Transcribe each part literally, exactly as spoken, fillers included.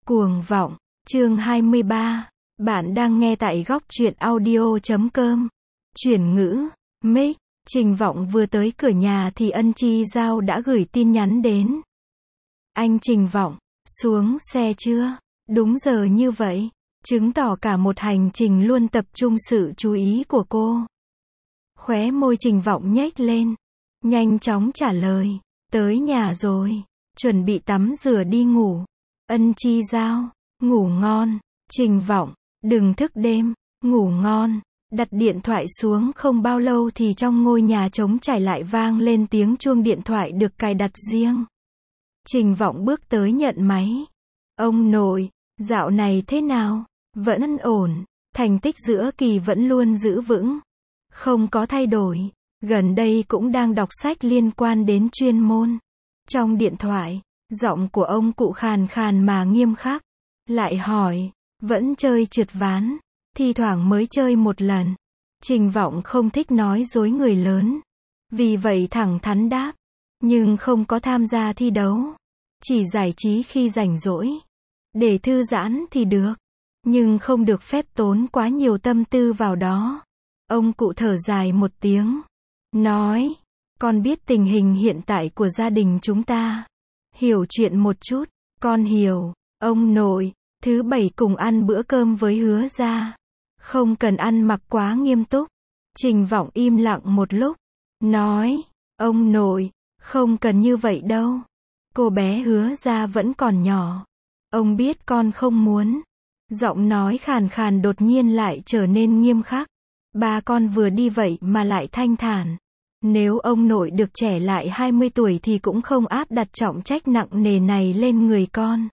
Cuồng vọng, chương hai mươi ba. Bạn đang nghe tại góc truyện audio chấm com. Chuyển ngữ, mic, Trình Vọng vừa tới cửa nhà thì Ân Chi Giao đã gửi tin nhắn đến. Anh Trình Vọng, xuống xe chưa? Đúng giờ như vậy, chứng tỏ cả một hành trình luôn tập trung sự chú ý của cô. Khóe môi Trình Vọng nhếch lên, nhanh chóng trả lời, tới nhà rồi, chuẩn bị tắm rửa đi ngủ. Ân Chi Giao, ngủ ngon. Trình Vọng, đừng thức đêm, ngủ ngon. Đặt điện thoại xuống không bao lâu thì trong ngôi nhà trống trải lại vang lên tiếng chuông điện thoại được cài đặt riêng. Trình Vọng bước tới nhận máy. Ông nội, dạo này thế nào? Vẫn ổn, thành tích giữa kỳ vẫn luôn giữ vững. Không có thay đổi, gần đây cũng đang đọc sách liên quan đến chuyên môn. Trong điện thoại, giọng của ông cụ khàn khàn mà nghiêm khắc. Lại hỏi, vẫn chơi trượt ván, thi thoảng mới chơi một lần. Trình Vọng không thích nói dối người lớn. Vì vậy thẳng thắn đáp, nhưng không có tham gia thi đấu. Chỉ giải trí khi rảnh rỗi. Để thư giãn thì được, nhưng không được phép tốn quá nhiều tâm tư vào đó. Ông cụ thở dài một tiếng, nói, con biết tình hình hiện tại của gia đình chúng ta. Hiểu chuyện một chút, con hiểu. Ông nội, thứ bảy cùng ăn bữa cơm với Hứa gia. Không cần ăn mặc quá nghiêm túc. Trình Vọng im lặng một lúc, nói, ông nội, không cần như vậy đâu. Cô bé Hứa gia vẫn còn nhỏ. Ông biết con không muốn. Giọng nói khàn khàn đột nhiên lại trở nên nghiêm khắc. Ba con vừa đi vậy mà lại thanh thản. Nếu ông nội được trẻ lại hai mươi tuổi thì cũng không áp đặt trọng trách nặng nề này lên người con.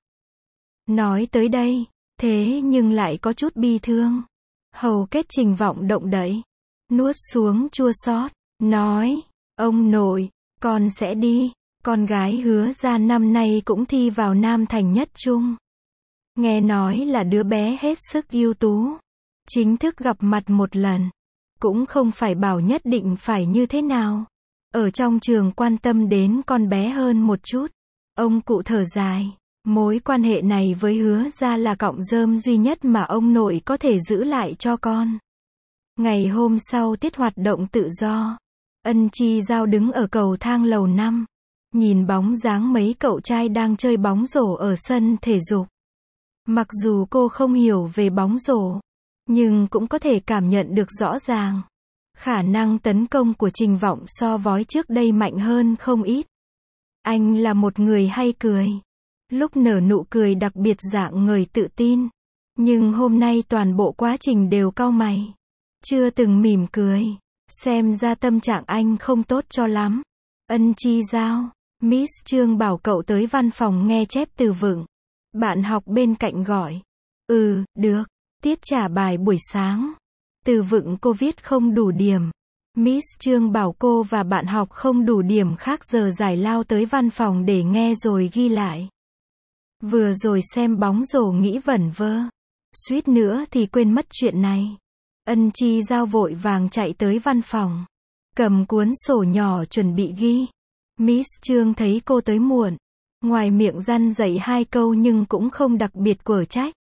Nói tới đây, thế nhưng lại có chút bi thương. Hầu kết Trình Vọng động đậy, nuốt xuống chua xót, nói, ông nội, con sẽ đi. Con gái Hứa gia năm nay cũng thi vào Nam Thành Nhất Trung. Nghe nói là đứa bé hết sức ưu tú. Chính thức gặp mặt một lần, cũng không phải bảo nhất định phải như thế nào. Ở trong trường quan tâm đến con bé hơn một chút. Ông cụ thở dài, mối quan hệ này với Hứa gia là cọng rơm duy nhất mà ông nội có thể giữ lại cho con. Ngày hôm sau tiết hoạt động tự do, Ân Chi Giao đứng ở cầu thang lầu năm, nhìn bóng dáng mấy cậu trai đang chơi bóng rổ ở sân thể dục. Mặc dù cô không hiểu về bóng rổ, nhưng cũng có thể cảm nhận được rõ ràng. Khả năng tấn công của Trình Vọng so với trước đây mạnh hơn không ít. Anh là một người hay cười. Lúc nở nụ cười đặc biệt dạng người tự tin. Nhưng hôm nay toàn bộ quá trình đều cau mày. Chưa từng mỉm cười. Xem ra tâm trạng anh không tốt cho lắm. Ân Chi Giao, Miss Trương bảo cậu tới văn phòng nghe chép từ vựng. Bạn học bên cạnh gọi. Ừ, được. Tiết trả bài buổi sáng. Từ vựng cô viết không đủ điểm. Miss Trương bảo cô và bạn học không đủ điểm khác giờ giải lao tới văn phòng để nghe rồi ghi lại. Vừa rồi xem bóng rổ nghĩ vẩn vơ. Suýt nữa thì quên mất chuyện này. Ân Chi Giao vội vàng chạy tới văn phòng. Cầm cuốn sổ nhỏ chuẩn bị ghi. Miss Trương thấy cô tới muộn. Ngoài miệng răn dạy hai câu nhưng cũng không đặc biệt quở trách.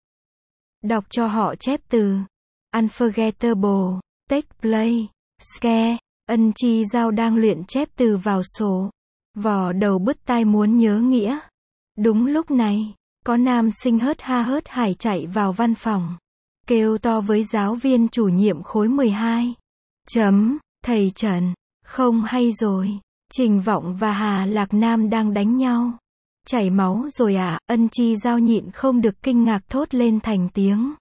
Đọc cho họ chép từ. Unforgettable, take play, scare. Ân Chi Giao đang luyện chép từ vào sổ. Vò đầu bứt tai muốn nhớ nghĩa. Đúng lúc này, có nam sinh hớt ha hớt hải chạy vào văn phòng. Kêu to với giáo viên chủ nhiệm khối mười hai. Chấm, thầy Trần, không hay rồi. Trình Vọng và Hà Lạc Nam đang đánh nhau. Chảy máu rồi à? Ân Chi Giao nhịn không được kinh ngạc thốt lên thành tiếng.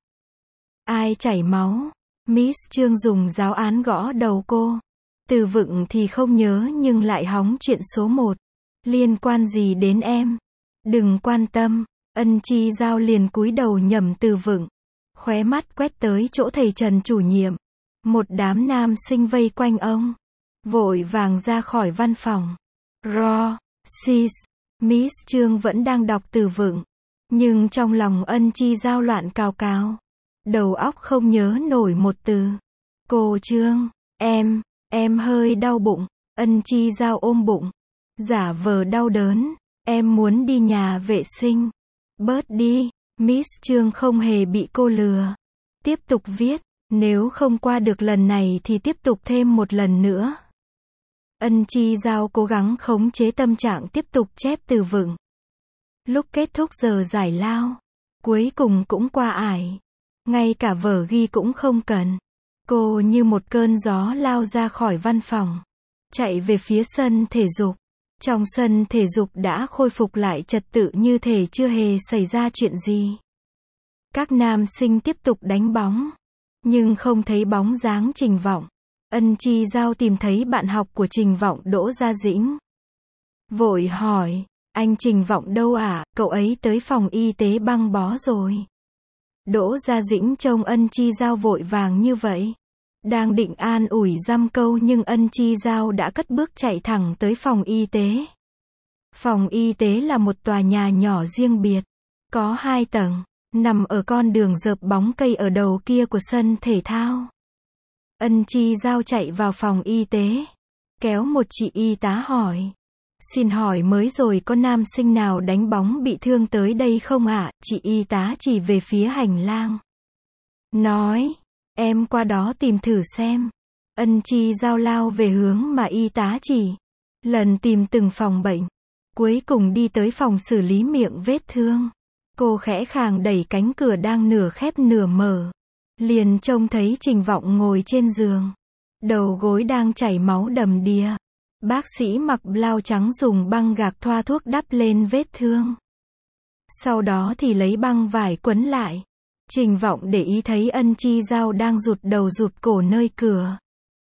Ai chảy máu? Miss Trương dùng giáo án gõ đầu cô. Từ vựng thì không nhớ nhưng lại hóng chuyện số một. Liên quan gì đến em? Đừng quan tâm. Ân Chi Giao liền cúi đầu nhẩm từ vựng. Khóe mắt quét tới chỗ thầy Trần chủ nhiệm. Một đám nam sinh vây quanh ông. Vội vàng ra khỏi văn phòng. Ro, sis. Miss Trương vẫn đang đọc từ vựng. Nhưng trong lòng Ân Chi Giao loạn cào cào. Đầu óc không nhớ nổi một từ. Cô Trương, em, em hơi đau bụng. Ân Chi Giao ôm bụng. Giả vờ đau đớn. Em muốn đi nhà vệ sinh. Bớt đi. Miss Trương không hề bị cô lừa. Tiếp tục viết, nếu không qua được lần này thì tiếp tục thêm một lần nữa. Ân Chi Giao cố gắng khống chế tâm trạng tiếp tục chép từ vựng. Lúc kết thúc giờ giải lao, cuối cùng cũng qua ải. Ngay cả vở ghi cũng không cần. Cô như một cơn gió lao ra khỏi văn phòng, chạy về phía sân thể dục. Trong sân thể dục đã khôi phục lại trật tự như thể chưa hề xảy ra chuyện gì. Các nam sinh tiếp tục đánh bóng, nhưng không thấy bóng dáng Trình Vọng. Ân Chi Giao tìm thấy bạn học của Trình Vọng Đỗ Gia Dĩnh. Vội hỏi, anh Trình Vọng đâu à, cậu ấy tới phòng y tế băng bó rồi. Đỗ Gia Dĩnh trông Ân Chi Giao vội vàng như vậy. Đang định an ủi dăm câu nhưng Ân Chi Giao đã cất bước chạy thẳng tới phòng y tế. Phòng y tế là một tòa nhà nhỏ riêng biệt, có hai tầng, nằm ở con đường rợp bóng cây ở đầu kia của sân thể thao. Ân Chi Giao chạy vào phòng y tế, kéo một chị y tá hỏi. Xin hỏi mới rồi có nam sinh nào đánh bóng bị thương tới đây không ạ? À? Chị y tá chỉ về phía hành lang. Nói, em qua đó tìm thử xem. Ân Chi Giao lao về hướng mà y tá chỉ. Lần tìm từng phòng bệnh. Cuối cùng đi tới phòng xử lý miệng vết thương. Cô khẽ khàng đẩy cánh cửa đang nửa khép nửa mở. Liền trông thấy Trình Vọng ngồi trên giường. Đầu gối đang chảy máu đầm đìa. Bác sĩ mặc blau trắng dùng băng gạc thoa thuốc đắp lên vết thương. Sau đó thì lấy băng vải quấn lại. Trình Vọng để ý thấy Ân Chi Giao đang rụt đầu rụt cổ nơi cửa.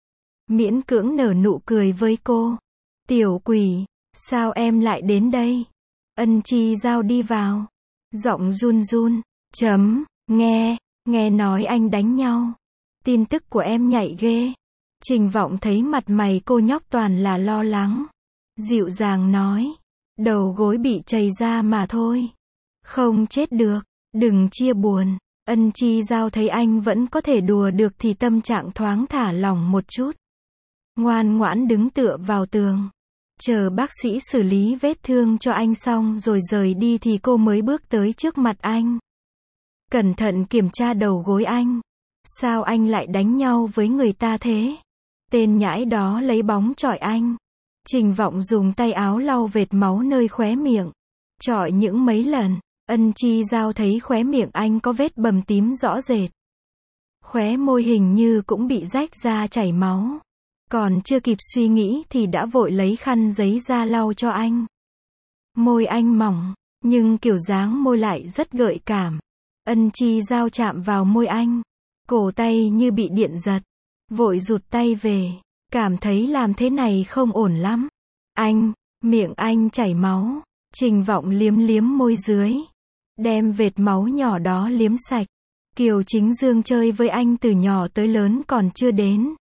Miễn cưỡng nở nụ cười với cô. Tiểu quỷ, sao em lại đến đây? Ân Chi Giao đi vào. Giọng run run. Chấm, nghe, nghe nói anh đánh nhau. Tin tức của em nhạy ghê. Trình Vọng thấy mặt mày cô nhóc toàn là lo lắng. Dịu dàng nói. Đầu gối bị chày ra mà thôi. Không chết được, đừng chia buồn. Ân Chi Giao thấy anh vẫn có thể đùa được thì tâm trạng thoáng thả lỏng một chút. Ngoan ngoãn đứng tựa vào tường. Chờ bác sĩ xử lý vết thương cho anh xong rồi rời đi thì cô mới bước tới trước mặt anh. Cẩn thận kiểm tra đầu gối anh. Sao anh lại đánh nhau với người ta thế? Tên nhãi đó lấy bóng chọi anh. Trình Vọng dùng tay áo lau vệt máu nơi khóe miệng. Chọi những mấy lần. Ân Chi Giao thấy khóe miệng anh có vết bầm tím rõ rệt. Khóe môi hình như cũng bị rách ra chảy máu. Còn chưa kịp suy nghĩ thì đã vội lấy khăn giấy ra lau cho anh. Môi anh mỏng, nhưng kiểu dáng môi lại rất gợi cảm. Ân Chi Giao chạm vào môi anh. Cổ tay như bị điện giật. Vội rụt tay về. Cảm thấy làm thế này không ổn lắm. Anh, miệng anh chảy máu. Trình Vọng liếm liếm môi dưới. Đem vệt máu nhỏ đó liếm sạch. Kiều Chính Dương chơi với anh từ nhỏ tới lớn còn chưa đến.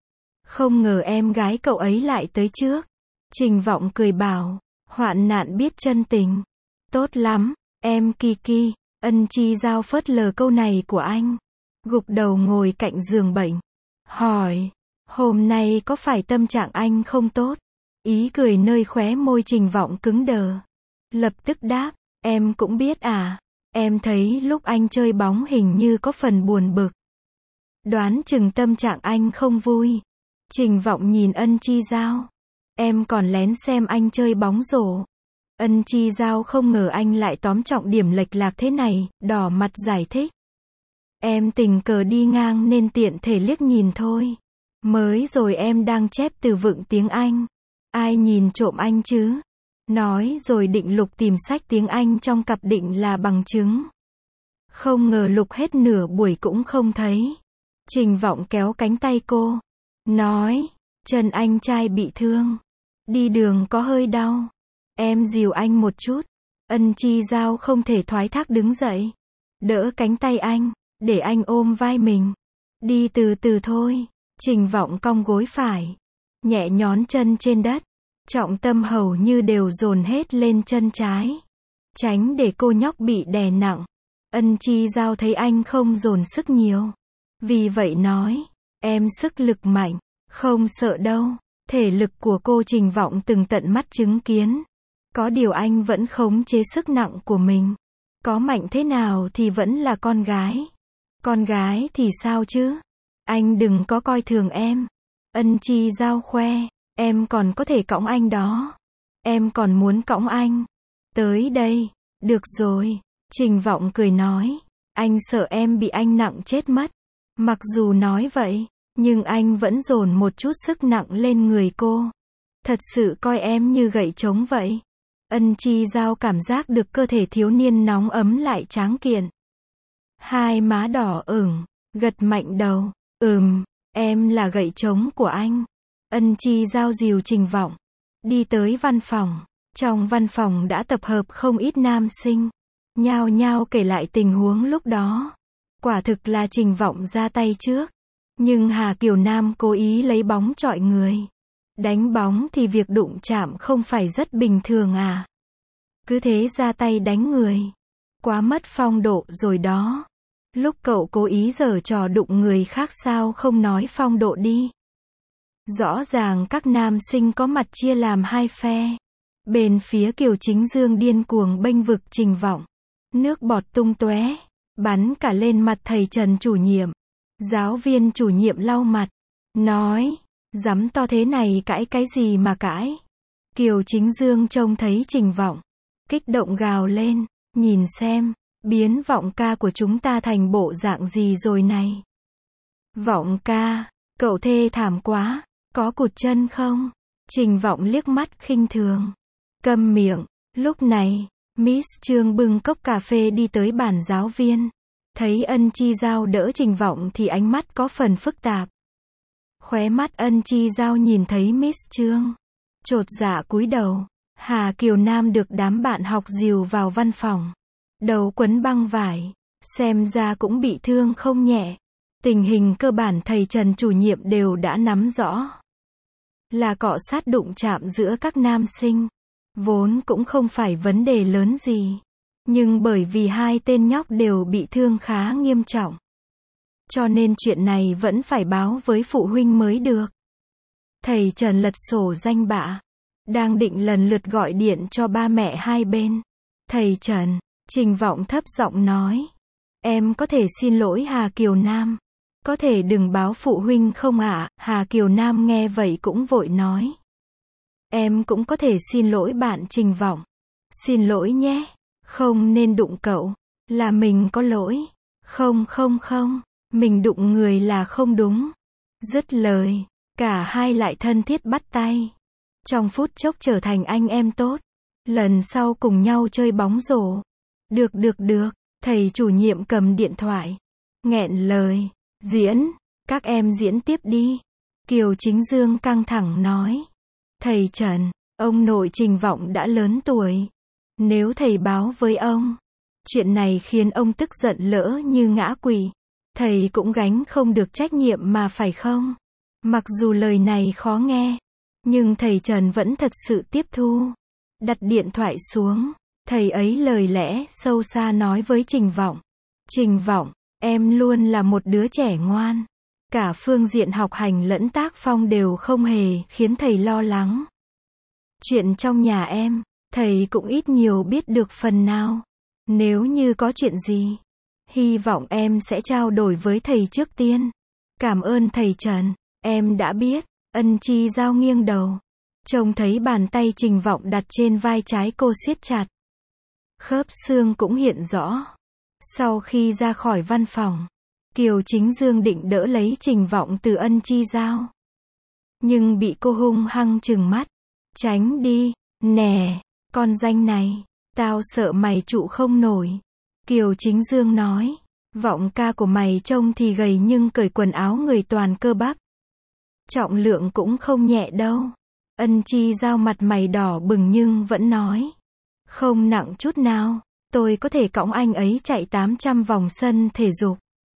Không ngờ em gái cậu ấy lại tới trước. Trình Vọng cười bảo. Hoạn nạn biết chân tình. Tốt lắm, em Kiki. Ân Chi Giao phớt lờ câu này của anh. Gục đầu ngồi cạnh giường bệnh. Hỏi. Hôm nay có phải tâm trạng anh không tốt? Ý cười nơi khóe môi Trình Vọng cứng đờ. Lập tức đáp. Em cũng biết à. Em thấy lúc anh chơi bóng hình như có phần buồn bực. Đoán chừng tâm trạng anh không vui. Trình Vọng nhìn Ân Chi Giao. Em còn lén xem anh chơi bóng rổ. Ân Chi Giao không ngờ anh lại tóm trọng điểm lệch lạc thế này, đỏ mặt giải thích. Em tình cờ đi ngang nên tiện thể liếc nhìn thôi. Mới rồi em đang chép từ vựng tiếng Anh. Ai nhìn trộm anh chứ? Nói rồi định lục tìm sách tiếng Anh trong cặp định là bằng chứng. Không ngờ lục hết nửa buổi cũng không thấy. Trình Vọng kéo cánh tay cô. Nói, chân anh trai bị thương. Đi đường có hơi đau. Em dìu anh một chút. Ân Chi Giao không thể thoái thác đứng dậy. Đỡ cánh tay anh, để anh ôm vai mình. Đi từ từ thôi. Trình Vọng cong gối phải. Nhẹ nhón chân trên đất. Trọng tâm hầu như đều dồn hết lên chân trái. Tránh để cô nhóc bị đè nặng. Ân Chi Giao thấy anh không dồn sức nhiều. Vì vậy nói, em sức lực mạnh, không sợ đâu. Thể lực của cô Trình Vọng từng tận mắt chứng kiến. Có điều anh vẫn khống chế sức nặng của mình. Có mạnh thế nào thì vẫn là con gái. Con gái thì sao chứ? Anh đừng có coi thường em. Ân Chi Giao khoe. Em còn có thể cõng anh đó. Em còn muốn cõng anh. Tới đây. Được rồi. Trình Vọng cười nói. Anh sợ em bị anh nặng chết mất. Mặc dù nói vậy, nhưng anh vẫn dồn một chút sức nặng lên người cô. Thật sự coi em như gậy trống vậy. Ân Chi Giao cảm giác được cơ thể thiếu niên nóng ấm lại tráng kiện. Hai má đỏ ửng, gật mạnh đầu. Ừm, em là gậy trống của anh. Ân Chi Giao dìu Trình Vọng đi tới văn phòng. Trong văn phòng đã tập hợp không ít nam sinh, nhao nhao kể lại tình huống lúc đó. Quả thực là Trình Vọng ra tay trước, nhưng Hà Kiều Nam cố ý lấy bóng chọi người. Đánh bóng thì việc đụng chạm không phải rất bình thường à? Cứ thế ra tay đánh người, quá mất phong độ rồi đó. Lúc cậu cố ý giở trò đụng người khác sao không nói phong độ đi. Rõ ràng các nam sinh có mặt chia làm hai phe. Bên phía Kiều Chính Dương điên cuồng bênh vực Trình Vọng. Nước bọt tung tóe, bắn cả lên mặt thầy Trần chủ nhiệm. Giáo viên chủ nhiệm lau mặt, nói, dám to thế này cãi cái gì mà cãi. Kiều Chính Dương trông thấy Trình Vọng, kích động gào lên, nhìn xem, biến Vọng ca của chúng ta thành bộ dạng gì rồi này. Vọng ca, cậu thê thảm quá, có cụt chân không? Trình Vọng liếc mắt khinh thường. Câm miệng. Lúc này, Miss Trương bưng cốc cà phê đi tới bàn giáo viên. Thấy Ân Chi Giao đỡ Trình Vọng thì ánh mắt có phần phức tạp. Khóe mắt Ân Chi Giao nhìn thấy Miss Trương, chột dạ cúi đầu. Hà Kiều Nam được đám bạn học dìu vào văn phòng. Đầu quấn băng vải, xem ra cũng bị thương không nhẹ. Tình hình cơ bản thầy Trần chủ nhiệm đều đã nắm rõ. Là cọ sát đụng chạm giữa các nam sinh. Vốn cũng không phải vấn đề lớn gì. Nhưng bởi vì hai tên nhóc đều bị thương khá nghiêm trọng, cho nên chuyện này vẫn phải báo với phụ huynh mới được. Thầy Trần lật sổ danh bạ, đang định lần lượt gọi điện cho ba mẹ hai bên. Thầy Trần, Trình Vọng thấp giọng nói. Em có thể xin lỗi Hà Kiều Nam. Có thể đừng báo phụ huynh không ạ? À? Hà Kiều Nam nghe vậy cũng vội nói. Em cũng có thể xin lỗi bạn Trình Vọng. Xin lỗi nhé. Không nên đụng cậu. Là mình có lỗi. Không không không. Mình đụng người là không đúng. Dứt lời, cả hai lại thân thiết bắt tay. Trong phút chốc trở thành anh em tốt. Lần sau cùng nhau chơi bóng rổ. Được được được. Thầy chủ nhiệm cầm điện thoại. Nghẹn lời. Diễn. Các em diễn tiếp đi. Kiều Chính Dương căng thẳng nói. Thầy Trần, ông nội Trình Vọng đã lớn tuổi. Nếu thầy báo với ông, chuyện này khiến ông tức giận lỡ như ngã quỵ, thầy cũng gánh không được trách nhiệm mà phải không? Mặc dù lời này khó nghe, nhưng thầy Trần vẫn thật sự tiếp thu. Đặt điện thoại xuống, thầy ấy lời lẽ sâu xa nói với Trình Vọng. Trình Vọng, em luôn là một đứa trẻ ngoan. Cả phương diện học hành lẫn tác phong đều không hề khiến thầy lo lắng. Chuyện trong nhà em, thầy cũng ít nhiều biết được phần nào. Nếu như có chuyện gì, hy vọng em sẽ trao đổi với thầy trước tiên. Cảm ơn thầy Trần, em đã biết. Ân Chi Giao nghiêng đầu, trông thấy bàn tay Trình Vọng đặt trên vai trái cô siết chặt. Khớp xương cũng hiện rõ. Sau khi ra khỏi văn phòng, Kiều Chính Dương định đỡ lấy Trình Vọng từ Ân Chi Giao, nhưng bị cô hung hăng trừng mắt. Tránh đi, nè, con danh này, tao sợ mày trụ không nổi. Kiều Chính Dương nói, Vọng ca của mày trông thì gầy nhưng cởi quần áo người toàn cơ bắp. Trọng lượng cũng không nhẹ đâu. Ân Chi Giao mặt mày đỏ bừng nhưng vẫn nói, không nặng chút nào, tôi có thể cõng anh ấy chạy tám trăm vòng sân thể dục.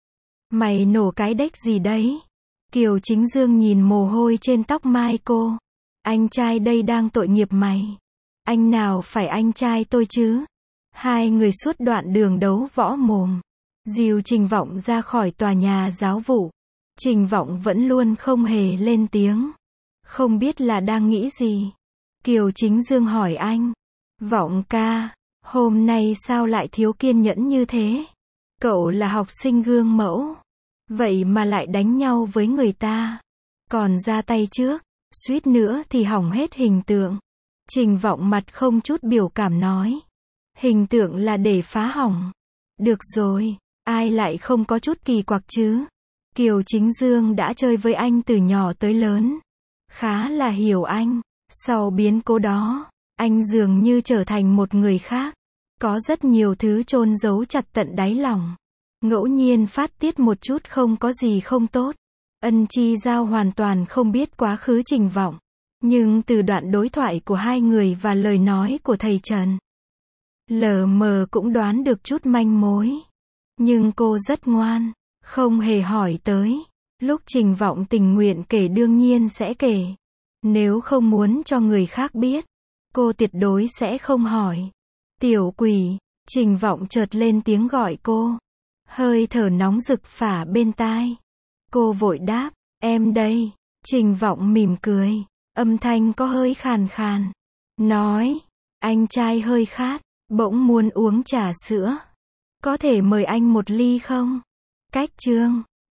Mày nổ cái đếch gì đấy? Kiều Chính Dương nhìn mồ hôi trên tóc mai cô. Anh trai đây đang tội nghiệp mày. Anh nào phải anh trai tôi chứ? Hai người suốt đoạn đường đấu võ mồm. Dìu Trình Vọng ra khỏi tòa nhà giáo vụ. Trình Vọng vẫn luôn không hề lên tiếng. Không biết là đang nghĩ gì. Kiều Chính Dương hỏi anh. Vọng ca, Hôm nay sao lại thiếu kiên nhẫn như thế? Cậu là học sinh gương mẫu. Vậy mà lại đánh nhau với người ta. Còn ra tay trước. Suýt nữa thì hỏng hết hình tượng. Trình Vọng mặt không chút biểu cảm nói. Hình tượng là để phá hỏng. Được rồi, ai lại không có chút kỳ quặc chứ? Kiều Chính Dương đã chơi với anh từ nhỏ tới lớn. Khá là hiểu anh. Sau biến cố đó, anh dường như trở thành một người khác. Có rất nhiều thứ chôn giấu chặt tận đáy lòng. Ngẫu nhiên phát tiết một chút không có gì không tốt. Ân Chi Giao hoàn toàn không biết quá khứ Trình Vọng. Nhưng từ đoạn đối thoại của hai người và lời nói của thầy Trần, lờ mờ cũng đoán được chút manh mối. Nhưng cô rất ngoan, không hề hỏi tới. Lúc Trình Vọng tình nguyện kể đương nhiên sẽ kể. Nếu không muốn cho người khác biết, cô tuyệt đối sẽ không hỏi. Tiểu Quỷ, Trình Vọng chợt lên tiếng gọi cô. Hơi thở nóng rực phả bên tai. Cô vội đáp, em đây. Trình Vọng mỉm cười, âm thanh có hơi khàn khàn. Nói, anh trai hơi khát, bỗng muốn uống trà sữa. Có thể mời anh một ly không? Cách chương